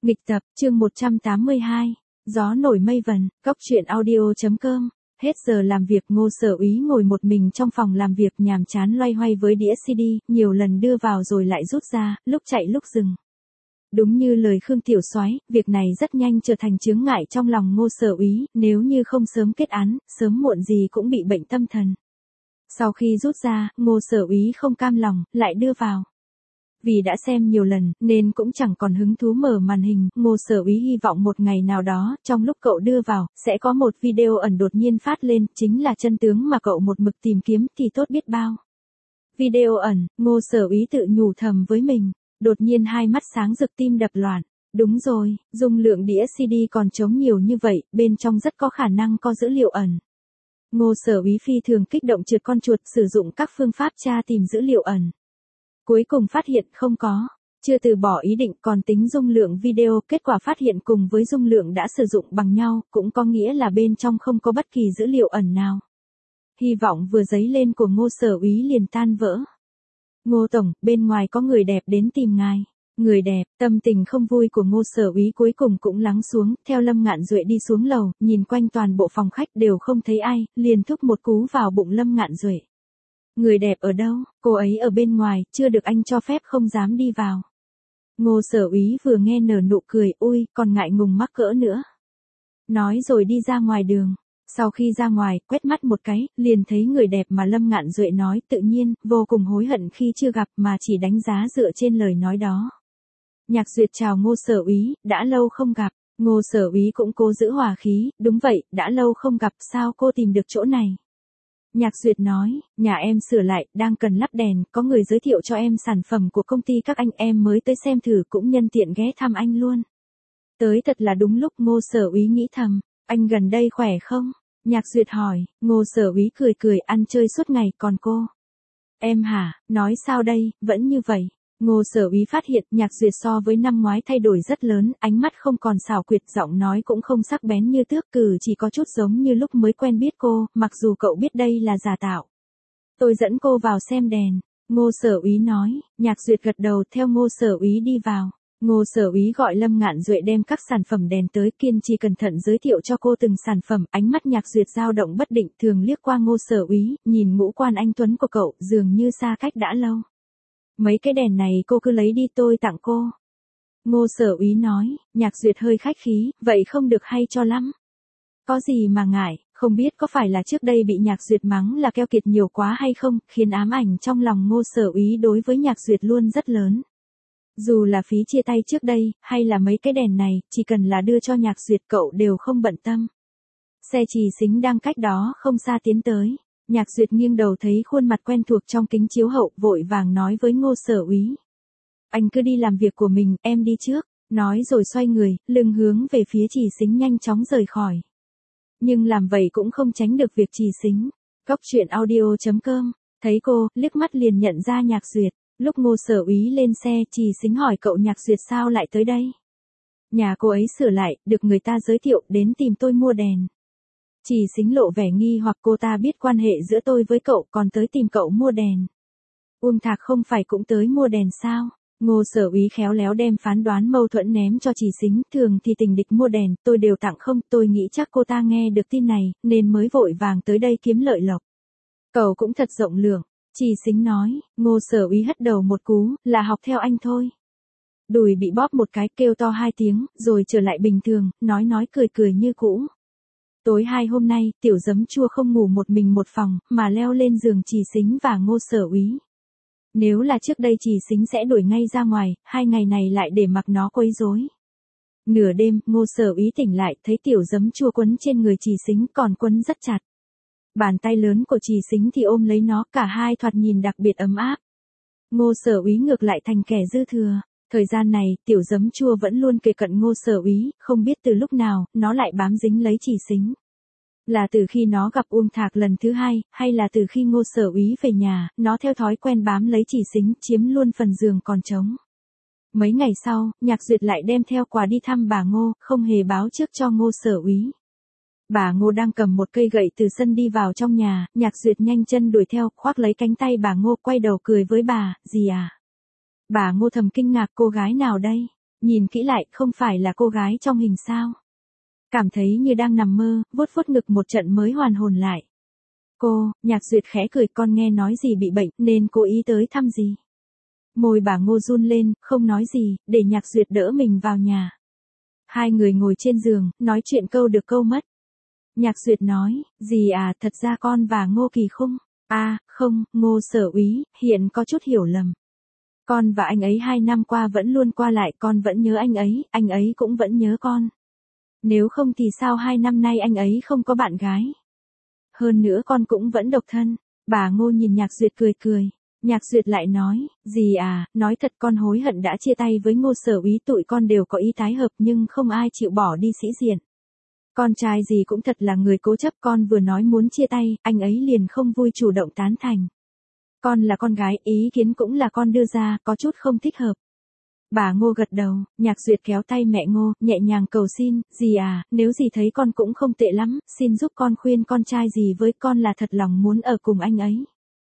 Nghịch tập, chương 182, gió nổi mây vần, góc truyện audio.com. Hết giờ làm việc, Ngô Sở Úy ngồi một mình trong phòng làm việc nhàm chán loay hoay với đĩa CD, nhiều lần đưa vào rồi lại rút ra, lúc chạy lúc dừng. Đúng như lời Khương Tiểu Soái, việc này rất nhanh trở thành chướng ngại trong lòng Ngô Sở Úy, nếu như không sớm kết án, sớm muộn gì cũng bị bệnh tâm thần. Sau khi rút ra, Ngô Sở Úy không cam lòng, lại đưa vào. Vì đã xem nhiều lần, nên cũng chẳng còn hứng thú mở màn hình, Ngô Sở Úy hy vọng một ngày nào đó, trong lúc cậu đưa vào, sẽ có một video ẩn đột nhiên phát lên, chính là chân tướng mà cậu một mực tìm kiếm thì tốt biết bao. Video ẩn, Ngô Sở Úy tự nhủ thầm với mình, đột nhiên hai mắt sáng rực tim đập loạn. Đúng rồi, dung lượng đĩa CD còn trống nhiều như vậy, bên trong rất có khả năng có dữ liệu ẩn. Ngô Sở Úy phi thường kích động trượt con chuột sử dụng các phương pháp tra tìm dữ liệu ẩn. Cuối cùng phát hiện không có, chưa từ bỏ ý định còn tính dung lượng video, kết quả phát hiện cùng với dung lượng đã sử dụng bằng nhau, cũng có nghĩa là bên trong không có bất kỳ dữ liệu ẩn nào. Hy vọng vừa dấy lên của Ngô Sở Úy liền tan vỡ. Ngô Tổng, bên ngoài có người đẹp đến tìm ngài. Người đẹp, tâm tình không vui của Ngô Sở Úy cuối cùng cũng lắng xuống, theo Lâm Ngạn Duệ đi xuống lầu, nhìn quanh toàn bộ phòng khách đều không thấy ai, liền thúc một cú vào bụng Lâm Ngạn Duệ. Người đẹp ở đâu? Cô ấy ở bên ngoài, chưa được anh cho phép không dám đi vào. Ngô Sở Úy vừa nghe nở nụ cười, ui, còn ngại ngùng mắc cỡ nữa. Nói rồi đi ra ngoài đường. Sau khi ra ngoài, quét mắt một cái, liền thấy người đẹp mà Lâm Ngạn Duệ nói, tự nhiên, vô cùng hối hận khi chưa gặp mà chỉ đánh giá dựa trên lời nói đó. Nhạc Duyệt chào Ngô Sở Úy, đã lâu không gặp. Ngô Sở Úy cũng cố giữ hòa khí, đúng vậy, đã lâu không gặp, sao cô tìm được chỗ này? Nhạc Duyệt nói, nhà em sửa lại, đang cần lắp đèn, có người giới thiệu cho em sản phẩm của công ty các anh, em mới tới xem thử, cũng nhân tiện ghé thăm anh luôn. Tới thật là đúng lúc, Ngô Sở Úy nghĩ thầm, anh gần đây khỏe không? Nhạc Duyệt hỏi, Ngô Sở Úy cười cười, ăn chơi suốt ngày, còn cô? Em hả, nói sao đây, vẫn như vậy. Ngô Sở Úy phát hiện Nhạc Duyệt so với năm ngoái thay đổi rất lớn, ánh mắt không còn xảo quyệt, giọng nói cũng không sắc bén như trước, cử chỉ có chút giống như lúc mới quen biết cô, mặc dù cậu biết đây là giả tạo. Tôi dẫn cô vào xem đèn, Ngô Sở Úy nói. Nhạc Duyệt gật đầu theo Ngô Sở Úy đi vào. Ngô Sở Úy gọi Lâm Ngạn Duệ đem các sản phẩm đèn tới, kiên trì cẩn thận giới thiệu cho cô từng sản phẩm, ánh mắt Nhạc Duyệt dao động bất định, thường liếc qua Ngô Sở Úy, nhìn ngũ quan anh tuấn của cậu, dường như xa cách đã lâu. Mấy cái đèn này cô cứ lấy đi, tôi tặng cô. Ngô Sở Úy nói. Nhạc Duyệt hơi khách khí, vậy không được hay cho lắm. Có gì mà ngại, không biết có phải là trước đây bị Nhạc Duyệt mắng là keo kiệt nhiều quá hay không, khiến ám ảnh trong lòng Ngô Sở Úy đối với Nhạc Duyệt luôn rất lớn. Dù là phí chia tay trước đây, hay là mấy cái đèn này, chỉ cần là đưa cho Nhạc Duyệt cậu đều không bận tâm. Xe Trì Xính đang cách đó không xa tiến tới. Nhạc Duyệt nghiêng đầu thấy khuôn mặt quen thuộc trong kính chiếu hậu, vội vàng nói với Ngô Sở Úy. Anh cứ đi làm việc của mình, em đi trước. Nói rồi xoay người, lưng hướng về phía Trì Xính nhanh chóng rời khỏi. Nhưng làm vậy cũng không tránh được việc Trì Xính. Góc truyện audio.com, thấy cô, liếc mắt liền nhận ra Nhạc Duyệt. Lúc Ngô Sở Úy lên xe, Trì Xính hỏi cậu Nhạc Duyệt sao lại tới đây? Nhà cô ấy sửa lại, được người ta giới thiệu, đến tìm tôi mua đèn. Trì Xính lộ vẻ nghi hoặc, cô ta biết quan hệ giữa tôi với cậu, còn tới tìm cậu mua đèn. Uông Thạc không phải cũng tới mua đèn sao? Ngô Sở Úy khéo léo đem phán đoán mâu thuẫn ném cho Trì Xính, thường thì tình địch mua đèn, tôi đều tặng không, tôi nghĩ chắc cô ta nghe được tin này, nên mới vội vàng tới đây kiếm lợi lộc. Cậu cũng thật rộng lượng, Trì Xính nói. Ngô Sở Úy hất đầu một cú, là học theo anh thôi. Đùi bị bóp một cái, kêu to 2 tiếng, rồi trở lại bình thường, nói cười cười như cũ. Tối 2 hôm nay, Tiểu Giấm Chua không ngủ một mình một phòng, mà leo lên giường Trì Xính và Ngô Sở Úy. Nếu là trước đây Trì Xính sẽ đuổi ngay ra ngoài, 2 ngày này lại để mặc nó quấy rối. Nửa đêm, Ngô Sở Úy tỉnh lại, thấy Tiểu Giấm Chua quấn trên người Trì Xính, còn quấn rất chặt. Bàn tay lớn của Trì Xính thì ôm lấy nó, cả hai thoạt nhìn đặc biệt ấm áp. Ngô Sở Úy ngược lại thành kẻ dư thừa. Thời gian này, Tiểu Giấm Chua vẫn luôn kề cận Ngô Sở Úy, không biết từ lúc nào, nó lại bám dính lấy Trì Xính. Là từ khi nó gặp Uông Thạc lần thứ 2, hay là từ khi Ngô Sở Úy về nhà, nó theo thói quen bám lấy Trì Xính, chiếm luôn phần giường còn trống. Mấy ngày sau, Nhạc Duyệt lại đem theo quà đi thăm bà Ngô, không hề báo trước cho Ngô Sở Úy. Bà Ngô đang cầm một cây gậy từ sân đi vào trong nhà, Nhạc Duyệt nhanh chân đuổi theo, khoác lấy cánh tay bà Ngô, quay đầu cười với bà, gì à? Bà Ngô thầm kinh ngạc, cô gái nào đây? nhìn kỹ lại không phải là cô gái trong hình sao. Cảm thấy như đang nằm mơ, vuốt vuốt ngực một trận mới hoàn hồn lại. Cô, Nhạc Duyệt khẽ cười, con nghe nói gì bị bệnh nên cố ý tới thăm gì. Môi bà Ngô run lên, không nói gì, để Nhạc Duyệt đỡ mình vào nhà. Hai người ngồi trên giường, nói chuyện câu được câu mất. Nhạc Duyệt nói, dì à, thật ra con và Ngô Kỳ Khung. À, không, Ngô Sở Úy, hiện có chút hiểu lầm. Con và anh ấy 2 năm qua vẫn luôn qua lại, con vẫn nhớ anh ấy cũng vẫn nhớ con. Nếu không thì sao 2 năm nay anh ấy không có bạn gái? Hơn nữa con cũng vẫn độc thân. Bà Ngô nhìn Nhạc Duyệt cười cười. Nhạc Duyệt lại nói, dì à, nói thật con hối hận đã chia tay với Ngô Sở Úy, tụi con đều có ý tái hợp nhưng không ai chịu bỏ đi sĩ diện. Con trai dì cũng thật là người cố chấp, con vừa nói muốn chia tay, anh ấy liền không vui chủ động tán thành. Con là con gái, ý kiến cũng là con đưa ra, có chút không thích hợp. Bà Ngô gật đầu, Nhạc Duyệt kéo tay mẹ Ngô, nhẹ nhàng cầu xin, dì à, nếu dì thấy con cũng không tệ lắm, xin giúp con khuyên con trai dì với con là thật lòng muốn ở cùng anh ấy.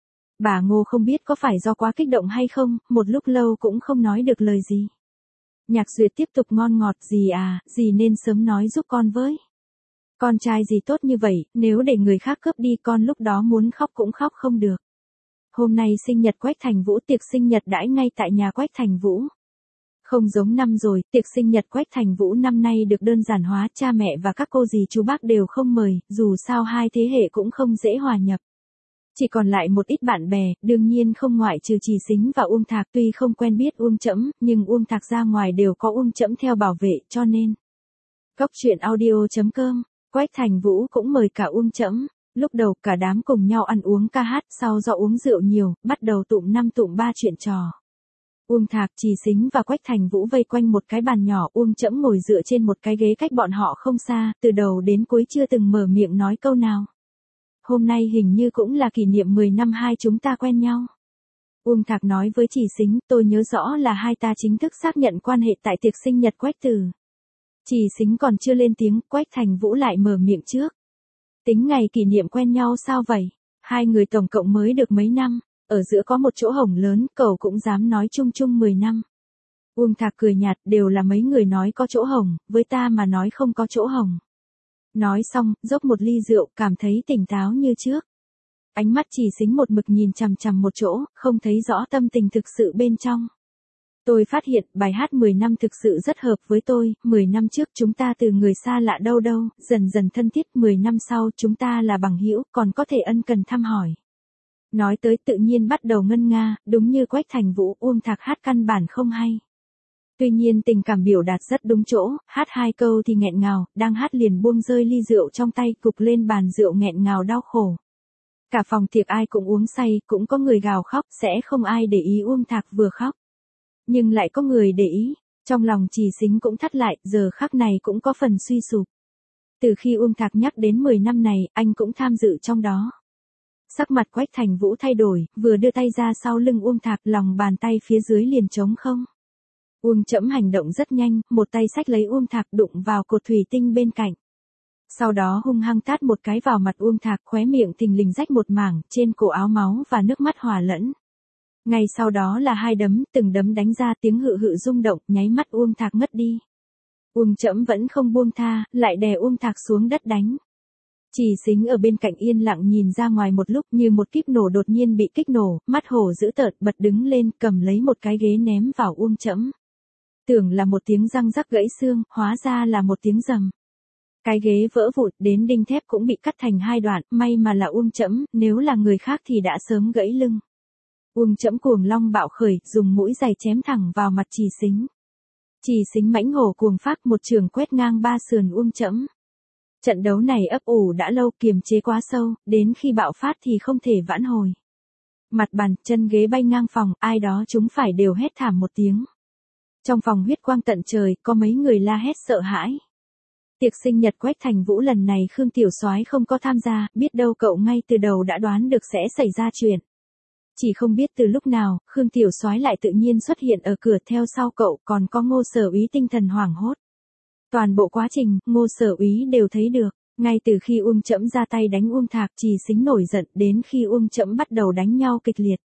Bà Ngô không biết có phải do quá kích động hay không, một lúc lâu cũng không nói được lời gì. Nhạc Duyệt tiếp tục ngon ngọt, dì à, dì nên sớm nói giúp con với. Con trai dì tốt như vậy, nếu để người khác cướp đi con lúc đó muốn khóc cũng khóc không được. Hôm nay sinh nhật Quách Thành Vũ, tiệc sinh nhật đãi ngay tại nhà Quách Thành Vũ. Không giống năm rồi, tiệc sinh nhật Quách Thành Vũ năm nay được đơn giản hóa, cha mẹ và các cô dì chú bác đều không mời, dù sao hai thế hệ cũng không dễ hòa nhập. Chỉ còn lại một ít bạn bè, đương nhiên không ngoại trừ Trì Xính và Uông Thạc, tuy không quen biết Uông Trẫm, nhưng Uông Thạc ra ngoài đều có Uông Trẫm theo bảo vệ, cho nên. Cốc truyện audio.com, Quách Thành Vũ cũng mời cả Uông Trẫm. Lúc đầu cả đám cùng nhau ăn uống ca hát, sau do uống rượu nhiều, bắt đầu tụm năm tụm ba chuyện trò. Uông Thạc, Trì Xính và Quách Thành Vũ vây quanh một cái bàn nhỏ, Uông Trẫm ngồi dựa trên một cái ghế cách bọn họ không xa, từ đầu đến cuối chưa từng mở miệng nói câu nào. Hôm nay hình như cũng là kỷ niệm 10 năm hai chúng ta quen nhau. Uông Thạc nói với Trì Xính, tôi nhớ rõ là hai ta chính thức xác nhận quan hệ tại tiệc sinh nhật Quách Tử. Trì Xính còn chưa lên tiếng, Quách Thành Vũ lại mở miệng trước. Tính ngày kỷ niệm quen nhau sao vậy? Hai người tổng cộng mới được mấy năm, ở giữa có một chỗ hổng lớn, cậu cũng dám nói chung chung 10 năm. Uông Thạc cười nhạt, đều là mấy người nói có chỗ hổng, với ta mà nói không có chỗ hổng. Nói xong, dốc một ly rượu, cảm thấy tỉnh táo như trước. Ánh mắt Trì Xính một mực nhìn chằm chằm một chỗ, không thấy rõ tâm tình thực sự bên trong. Tôi phát hiện bài hát 10 năm thực sự rất hợp với tôi, 10 năm trước chúng ta từ người xa lạ đâu đâu, dần dần thân thiết, 10 năm sau chúng ta là bằng hữu, còn có thể ân cần thăm hỏi. Nói tới tự nhiên bắt đầu ngân nga, đúng như Quách Thành Vũ, Uông Thạc hát căn bản không hay. Tuy nhiên tình cảm biểu đạt rất đúng chỗ, hát 2 câu thì nghẹn ngào, đang hát liền buông rơi ly rượu trong tay, cục lên bàn rượu nghẹn ngào đau khổ. Cả phòng tiệc ai cũng uống say, cũng có người gào khóc, sẽ không ai để ý Uông Thạc vừa khóc. Nhưng lại có người để ý, trong lòng Trì Xính cũng thắt lại, giờ khắc này cũng có phần suy sụp. Từ khi Uông Thạc nhắc đến 10 năm này, anh cũng tham dự trong đó. Sắc mặt Quách Thành Vũ thay đổi, vừa đưa tay ra sau lưng Uông Thạc, lòng bàn tay phía dưới liền trống không. Uông Trẫm hành động rất nhanh, một tay xách lấy Uông Thạc đụng vào cột thủy tinh bên cạnh. Sau đó hung hăng tát một cái vào mặt Uông Thạc, khóe miệng thình lình rách một mảng, trên cổ áo máu và nước mắt hòa lẫn. Ngay sau đó là 2 đấm, từng đấm đánh ra, tiếng hự hự rung động, nháy mắt Uông Thạc ngất đi. Uông Trẫm vẫn không buông tha, lại đè Uông Thạc xuống đất đánh. Trì Xính ở bên cạnh yên lặng nhìn ra ngoài một lúc, như một kíp nổ đột nhiên bị kích nổ, mắt hổ dữ tợn, bật đứng lên, cầm lấy một cái ghế ném vào Uông Trẫm. Tưởng là một tiếng răng rắc gãy xương, hóa ra là một tiếng rầm. Cái ghế vỡ vụn, đến đinh thép cũng bị cắt thành 2 đoạn, may mà là Uông Trẫm, nếu là người khác thì đã sớm gãy lưng. Uông Trẫm cuồng long bạo khởi, dùng mũi giày chém thẳng vào mặt Trì Xính. Trì Xính mãnh hổ cuồng phát, một trường quét ngang 3 sườn Uông Trẫm. Trận đấu này ấp ủ đã lâu, kiềm chế quá sâu, đến khi bạo phát thì không thể vãn hồi. Mặt bàn, chân ghế bay ngang phòng, ai đó chúng phải đều hét thảm một tiếng. Trong phòng huyết quang tận trời, có mấy người la hét sợ hãi. Tiệc sinh nhật Quách Thành Vũ lần này Khương Tiểu Soái không có tham gia, biết đâu cậu ngay từ đầu đã đoán được sẽ xảy ra chuyện. Chỉ không biết từ lúc nào, Khương Tiểu Soái lại tự nhiên xuất hiện ở cửa, theo sau cậu còn có Ngô Sở Úy tinh thần hoảng hốt. Toàn bộ quá trình, Ngô Sở Úy đều thấy được, ngay từ khi Uông Trẫm ra tay đánh Uông Thạc, Trì Xính nổi giận, đến khi Uông Trẫm bắt đầu đánh nhau kịch liệt.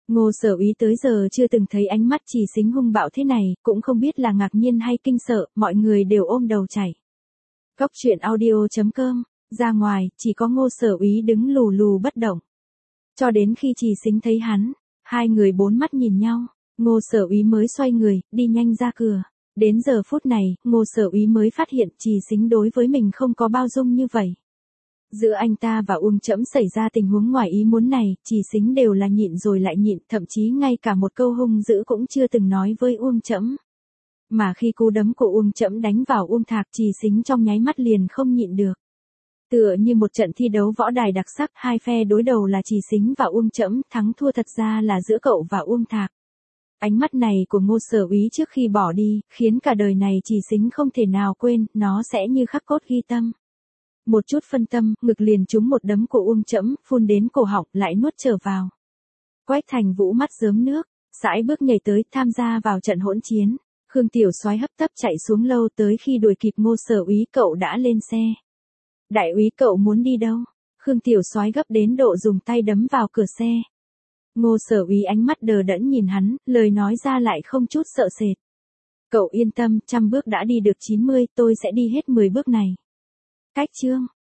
Ngô Sở Úy tới giờ chưa từng thấy ánh mắt Trì Xính hung bạo thế này, cũng không biết là ngạc nhiên hay kinh sợ, mọi người đều ôm đầu chảy. Cốc truyện audio.com, ra ngoài, chỉ có Ngô Sở Úy đứng lù lù bất động. Cho đến khi Trì Xính thấy hắn, hai người bốn mắt nhìn nhau, Ngô Sở Úy mới xoay người, đi nhanh ra cửa. Đến giờ phút này, Ngô Sở Úy mới phát hiện Trì Xính đối với mình không có bao dung như vậy. Giữa anh ta và Uông Trẫm xảy ra tình huống ngoài ý muốn này, Trì Xính đều là nhịn rồi lại nhịn, thậm chí ngay cả một câu hung dữ cũng chưa từng nói với Uông Trẫm. Mà khi cú đấm của Uông Trẫm đánh vào Uông Thạc, Trì Xính trong nháy mắt liền không nhịn được. Tựa như một trận thi đấu võ đài đặc sắc, hai phe đối đầu là Trì Xính và Uông Trẫm, thắng thua thật ra là giữa cậu và Uông Thạc. Ánh mắt này của Ngô Sở Úy trước khi bỏ đi, khiến cả đời này Trì Xính không thể nào quên, nó sẽ như khắc cốt ghi tâm. Một chút phân tâm, ngực liền trúng một đấm của Uông Trẫm, phun đến cổ họng, lại nuốt trở vào. Quách Thành Vũ mắt rớm nước, sải bước nhảy tới, tham gia vào trận hỗn chiến. Khương Tiểu Soái hấp tấp chạy xuống lâu, tới khi đuổi kịp Ngô Sở Úy cậu đã lên xe. Đại úy cậu muốn đi đâu? Khương Tiểu Soái gấp đến độ dùng tay đấm vào cửa xe. Ngô Sở Úy ánh mắt đờ đẫn nhìn hắn, lời nói ra lại không chút sợ sệt. Cậu yên tâm, 100 bước đã đi được 90, tôi sẽ đi hết 10 bước này. Cách chương.